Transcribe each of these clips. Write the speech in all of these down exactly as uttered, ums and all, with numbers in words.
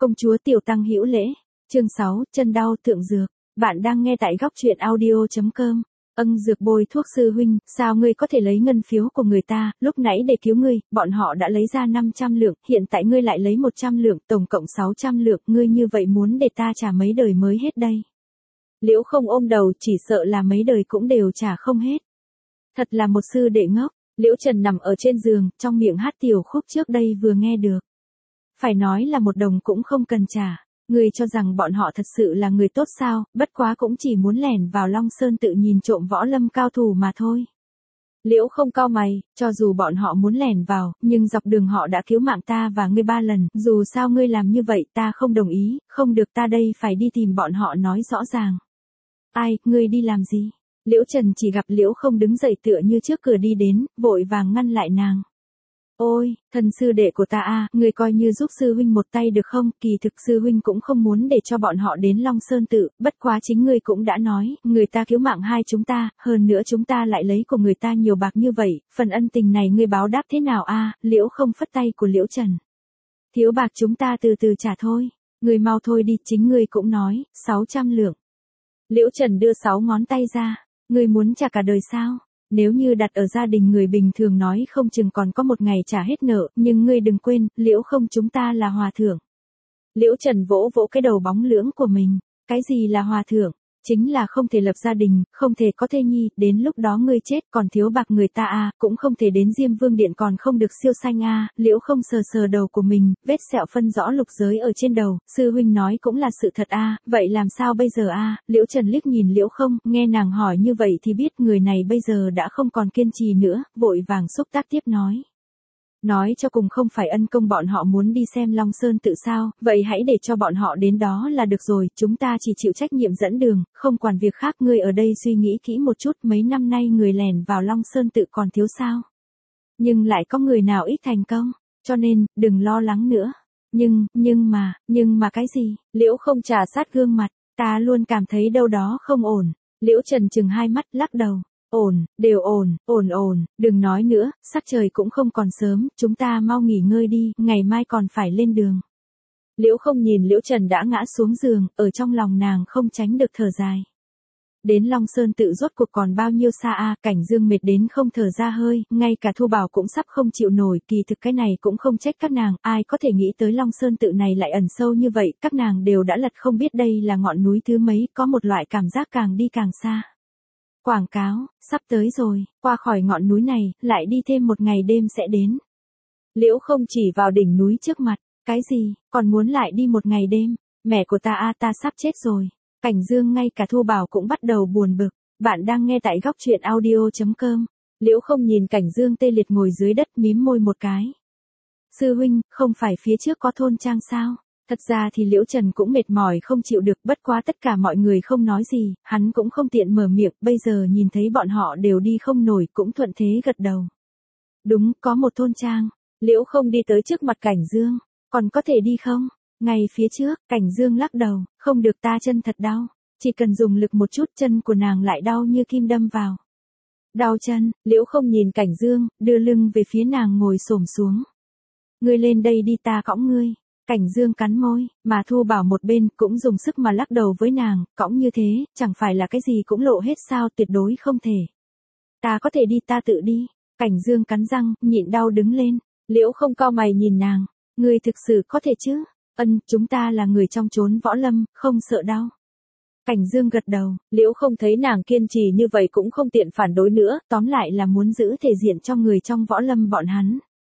Công chúa Tiểu Tăng hữu lễ. Chương sáu, chân đau thượng dược. Bạn đang nghe tại góc truyện audio chấm com. Ân Dược bôi thuốc sư huynh, sao ngươi có thể lấy ngân phiếu của người ta, lúc nãy để cứu ngươi, bọn họ đã lấy ra năm trăm lượng, hiện tại ngươi lại lấy một trăm lượng, tổng cộng sáu trăm lượng, ngươi như vậy muốn để ta trả mấy đời mới hết đây. Liễu Không ôm đầu, chỉ sợ là mấy đời cũng đều trả không hết. Thật là một sư đệ ngốc. Liễu Trần nằm ở trên giường, trong miệng hát tiểu khúc trước đây vừa nghe được. Phải nói là một đồng cũng không cần trả. Ngươi cho rằng bọn họ thật sự là người tốt sao, bất quá cũng chỉ muốn lẻn vào Long Sơn tự nhìn trộm võ lâm cao thủ mà thôi. Liễu Không cau mày, cho dù bọn họ muốn lẻn vào, nhưng dọc đường họ đã cứu mạng ta và ngươi ba lần, dù sao ngươi làm như vậy ta không đồng ý, không được, ta đây phải đi tìm bọn họ nói rõ ràng. Ai, ngươi đi làm gì? Liễu Trần chỉ gặp Liễu Không đứng dậy tựa như trước cửa đi đến, vội vàng ngăn lại nàng. Ôi, thân sư đệ của ta a, ngươi coi như giúp sư huynh một tay được không? Kỳ thực sư huynh cũng không muốn để cho bọn họ đến Long Sơn tự, bất quá chính ngươi cũng đã nói, người ta cứu mạng hai chúng ta, hơn nữa chúng ta lại lấy của người ta nhiều bạc như vậy, phần ân tình này ngươi báo đáp thế nào a? Liễu Không phất tay của Liễu Trần. Thiếu bạc chúng ta từ từ trả thôi, ngươi mau thôi đi, chính ngươi cũng nói, sáu trăm lượng. Liễu Trần đưa sáu ngón tay ra, ngươi muốn trả cả đời sao? Nếu như đặt ở gia đình người bình thường nói không chừng còn có một ngày trả hết nợ, nhưng ngươi đừng quên, Liễu Không chúng ta là hòa thượng. Liễu Trần vỗ vỗ cái đầu bóng lưỡng của mình, cái gì là hòa thượng? Chính là không thể lập gia đình, không thể có thê nhi, đến lúc đó ngươi chết còn thiếu bạc người ta à, cũng không thể đến Diêm Vương Điện còn không được siêu sanh à, Liễu Không sờ sờ đầu của mình, vết sẹo phân rõ lục giới ở trên đầu, sư huynh nói cũng là sự thật à, vậy làm sao bây giờ à, Liễu Trần liếc nhìn Liễu Không, nghe nàng hỏi như vậy thì biết người này bây giờ đã không còn kiên trì nữa, vội vàng xúc tác tiếp nói. Nói cho cùng không phải ân công bọn họ muốn đi xem Long Sơn tự sao, vậy hãy để cho bọn họ đến đó là được rồi, chúng ta chỉ chịu trách nhiệm dẫn đường, không quản việc khác. Ngươi ở đây suy nghĩ kỹ một chút, mấy năm nay người lẻn vào Long Sơn tự còn thiếu sao. Nhưng lại có người nào ít thành công, cho nên, đừng lo lắng nữa. Nhưng, nhưng mà, nhưng mà cái gì? Liễu Không trà sát gương mặt, ta luôn cảm thấy đâu đó không ổn. Liễu Trần chừng hai mắt lắc đầu. Ổn, đều ổn, ổn ổn, đừng nói nữa, sắc trời cũng không còn sớm, chúng ta mau nghỉ ngơi đi, ngày mai còn phải lên đường. Liễu Không nhìn Liễu Trần đã ngã xuống giường, ở trong lòng nàng không tránh được thở dài. Đến Long Sơn tự rốt cuộc còn bao nhiêu xa a, Cảnh Dương mệt đến không thở ra hơi, ngay cả Thu Bảo cũng sắp không chịu nổi, kỳ thực cái này cũng không trách các nàng, ai có thể nghĩ tới Long Sơn tự này lại ẩn sâu như vậy, các nàng đều đã lật không biết đây là ngọn núi thứ mấy, có một loại cảm giác càng đi càng xa. Quảng cáo, sắp tới rồi, qua khỏi ngọn núi này, lại đi thêm một ngày đêm sẽ đến. Liễu Không chỉ vào đỉnh núi trước mặt, cái gì, còn muốn lại đi một ngày đêm, mẹ của ta a, ta sắp chết rồi. Cảnh Dương ngay cả Thu Bảo cũng bắt đầu buồn bực, bạn đang nghe tại góc truyện audio chấm com. Liễu Không nhìn Cảnh Dương tê liệt ngồi dưới đất mím môi một cái. Sư huynh, không phải phía trước có thôn trang sao? Thật ra thì Liễu Trần cũng mệt mỏi không chịu được, bất quá tất cả mọi người không nói gì, hắn cũng không tiện mở miệng, bây giờ nhìn thấy bọn họ đều đi không nổi, cũng thuận thế gật đầu. Đúng, có một thôn trang. Liễu Không đi tới trước mặt Cảnh Dương, còn có thể đi không? Ngay phía trước, Cảnh Dương lắc đầu, không được, ta chân thật đau, chỉ cần dùng lực một chút chân của nàng lại đau như kim đâm vào. Đau chân, Liễu Không nhìn Cảnh Dương, đưa lưng về phía nàng ngồi xổm xuống. Ngươi lên đây đi, ta cõng ngươi. Cảnh Dương cắn môi, mà Thu Bảo một bên cũng dùng sức mà lắc đầu với nàng, cõng như thế, chẳng phải là cái gì cũng lộ hết sao, tuyệt đối không thể. Ta có thể đi, ta tự đi. Cảnh Dương cắn răng, nhịn đau đứng lên. Liễu Không cau mày nhìn nàng, ngươi thực sự có thể chứ? Ân, chúng ta là người trong chốn võ lâm, không sợ đau. Cảnh Dương gật đầu, Liễu Không thấy nàng kiên trì như vậy cũng không tiện phản đối nữa, tóm lại là muốn giữ thể diện cho người trong võ lâm bọn hắn.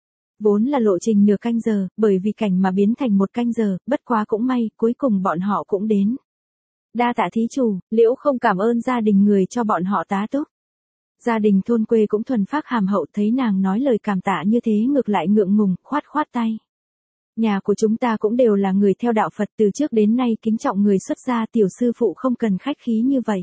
Vốn là lộ trình nửa canh giờ, bởi vì cảnh mà biến thành một canh giờ, bất quá cũng may, cuối cùng bọn họ cũng đến. Đa tạ thí chủ, Liễu Không cảm ơn gia đình người cho bọn họ tá túc. Gia đình thôn quê cũng thuần phác hàm hậu, thấy nàng nói lời cảm tạ như thế ngược lại ngượng ngùng, khoát khoát tay. Nhà của chúng ta cũng đều là người theo đạo Phật, từ trước đến nay kính trọng người xuất gia, tiểu sư phụ không cần khách khí như vậy.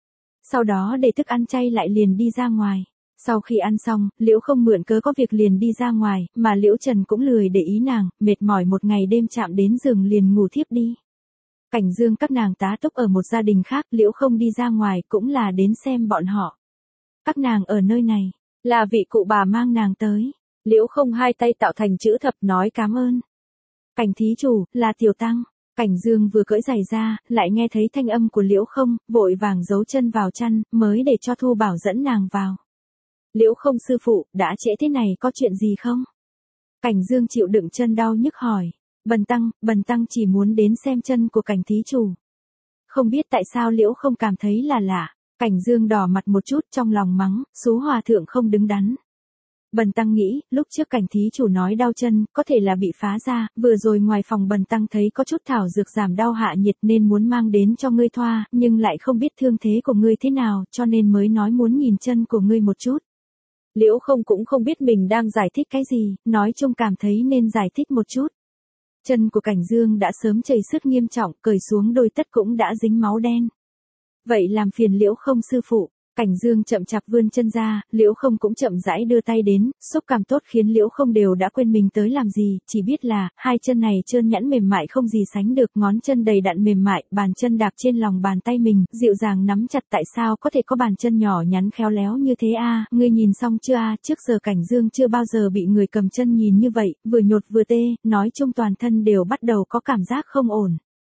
Sau đó để thức ăn chay lại liền đi ra ngoài. Sau khi ăn xong, Liễu Không mượn cớ có việc liền đi ra ngoài, mà Liễu Trần cũng lười để ý nàng, mệt mỏi một ngày đêm chạm đến giường liền ngủ thiếp đi. Cảnh Dương các nàng tá túc ở một gia đình khác, Liễu Không đi ra ngoài cũng là đến xem bọn họ. Các nàng ở nơi này, là vị cụ bà mang nàng tới. Liễu Không hai tay tạo thành chữ thập nói cảm ơn. Cảnh thí chủ, là tiểu tăng. Cảnh Dương vừa cởi giày ra, lại nghe thấy thanh âm của Liễu Không, vội vàng giấu chân vào chăn, mới để cho Thu Bảo dẫn nàng vào. Liễu Không sư phụ, đã trễ thế này có chuyện gì không? Cảnh Dương chịu đựng chân đau nhức hỏi. Bần tăng, bần tăng chỉ muốn đến xem chân của cảnh thí chủ. Không biết tại sao Liễu Không cảm thấy là lạ. Cảnh Dương đỏ mặt một chút trong lòng mắng, xú hòa thượng không đứng đắn. Bần tăng nghĩ, lúc trước cảnh thí chủ nói đau chân, có thể là bị phá ra, vừa rồi ngoài phòng bần tăng thấy có chút thảo dược giảm đau hạ nhiệt nên muốn mang đến cho ngươi thoa, nhưng lại không biết thương thế của ngươi thế nào, cho nên mới nói muốn nhìn chân của ngươi một chút. Liễu Không cũng không biết mình đang giải thích cái gì, nói chung cảm thấy nên giải thích một chút. Chân của Cảnh Dương đã sớm chảy xước nghiêm trọng, cởi xuống đôi tất cũng đã dính máu đen. Vậy làm phiền Liễu Không sư phụ. Cảnh Dương chậm chạp vươn chân ra, Liễu Không cũng chậm rãi đưa tay đến, xúc cảm tốt khiến Liễu Không đều đã quên mình tới làm gì, chỉ biết là, hai chân này trơn nhẵn mềm mại không gì sánh được, ngón chân đầy đặn mềm mại, bàn chân đạp trên lòng bàn tay mình, dịu dàng nắm chặt. Tại sao có thể có bàn chân nhỏ nhắn khéo léo như thế a? Ngươi nhìn xong chưa a? Trước giờ Cảnh Dương chưa bao giờ bị người cầm chân nhìn như vậy, vừa nhột vừa tê, nói chung toàn thân đều bắt đầu có cảm giác không ổn.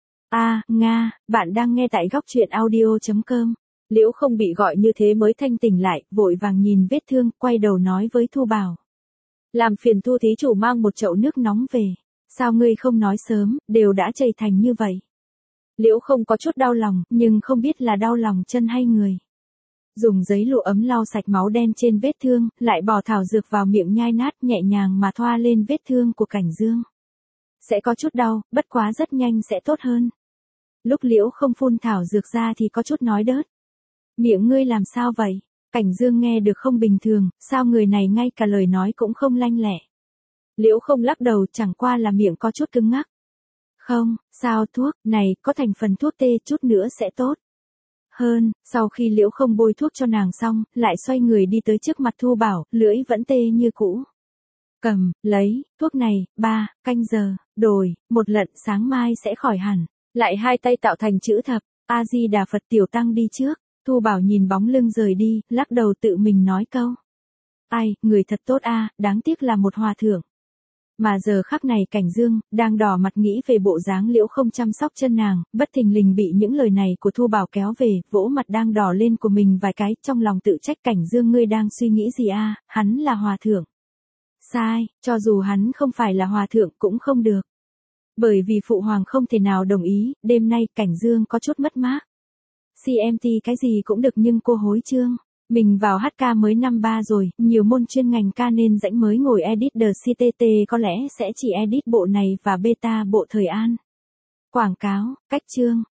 A, Nga, bạn đang nghe tại góc truyện audio chấm com. Liễu Không bị gọi như thế mới thanh tỉnh lại, vội vàng nhìn vết thương, quay đầu nói với Thu Bảo. Làm phiền Thu thí chủ mang một chậu nước nóng về. Sao ngươi không nói sớm, đều đã chảy thành như vậy. Liễu Không có chút đau lòng, nhưng không biết là đau lòng chân hay người. Dùng giấy lụa ấm lau sạch máu đen trên vết thương, lại bỏ thảo dược vào miệng nhai nát nhẹ nhàng mà thoa lên vết thương của Cảnh Dương. Sẽ có chút đau, bất quá rất nhanh sẽ tốt hơn. Lúc Liễu Không phun thảo dược ra thì có chút nói đớt. Miệng ngươi làm sao vậy? Cảnh Dương nghe được không bình thường, sao người này ngay cả lời nói cũng không lanh lẹ. Liễu Không lắc đầu, chẳng qua là miệng có chút cứng ngắc. Không, sao thuốc, này, có thành phần thuốc tê, chút nữa sẽ tốt hơn. Sau khi Liễu Không bôi thuốc cho nàng xong, lại xoay người đi tới trước mặt Thu Bảo, lưỡi vẫn tê như cũ. Cầm, lấy, thuốc này, ba, canh giờ, đồi, một lận sáng mai sẽ khỏi hẳn. Lại hai tay tạo thành chữ thập, A-di-đà Phật tiểu tăng đi trước. Thu Bảo nhìn bóng lưng rời đi, lắc đầu tự mình nói câu. Ai, người thật tốt a, đáng tiếc là một hòa thượng. Mà giờ khắc này Cảnh Dương, đang đỏ mặt nghĩ về bộ dáng Liễu Không chăm sóc chân nàng, bất thình lình bị những lời này của Thu Bảo kéo về, vỗ mặt đang đỏ lên của mình vài cái, trong lòng tự trách. Cảnh Dương, ngươi đang suy nghĩ gì a? Hắn là hòa thượng. Sai, cho dù hắn không phải là hòa thượng cũng không được. Bởi vì phụ hoàng không thể nào đồng ý, đêm nay Cảnh Dương có chút mất mát. xê em tê cái gì cũng được nhưng cô hối chương. Mình vào hát ca mới năm ba rồi, nhiều môn chuyên ngành ca nên rãnh mới ngồi edit The xê tê tê có lẽ sẽ chỉ edit bộ này và beta bộ Thời An. Quảng cáo, cách chương.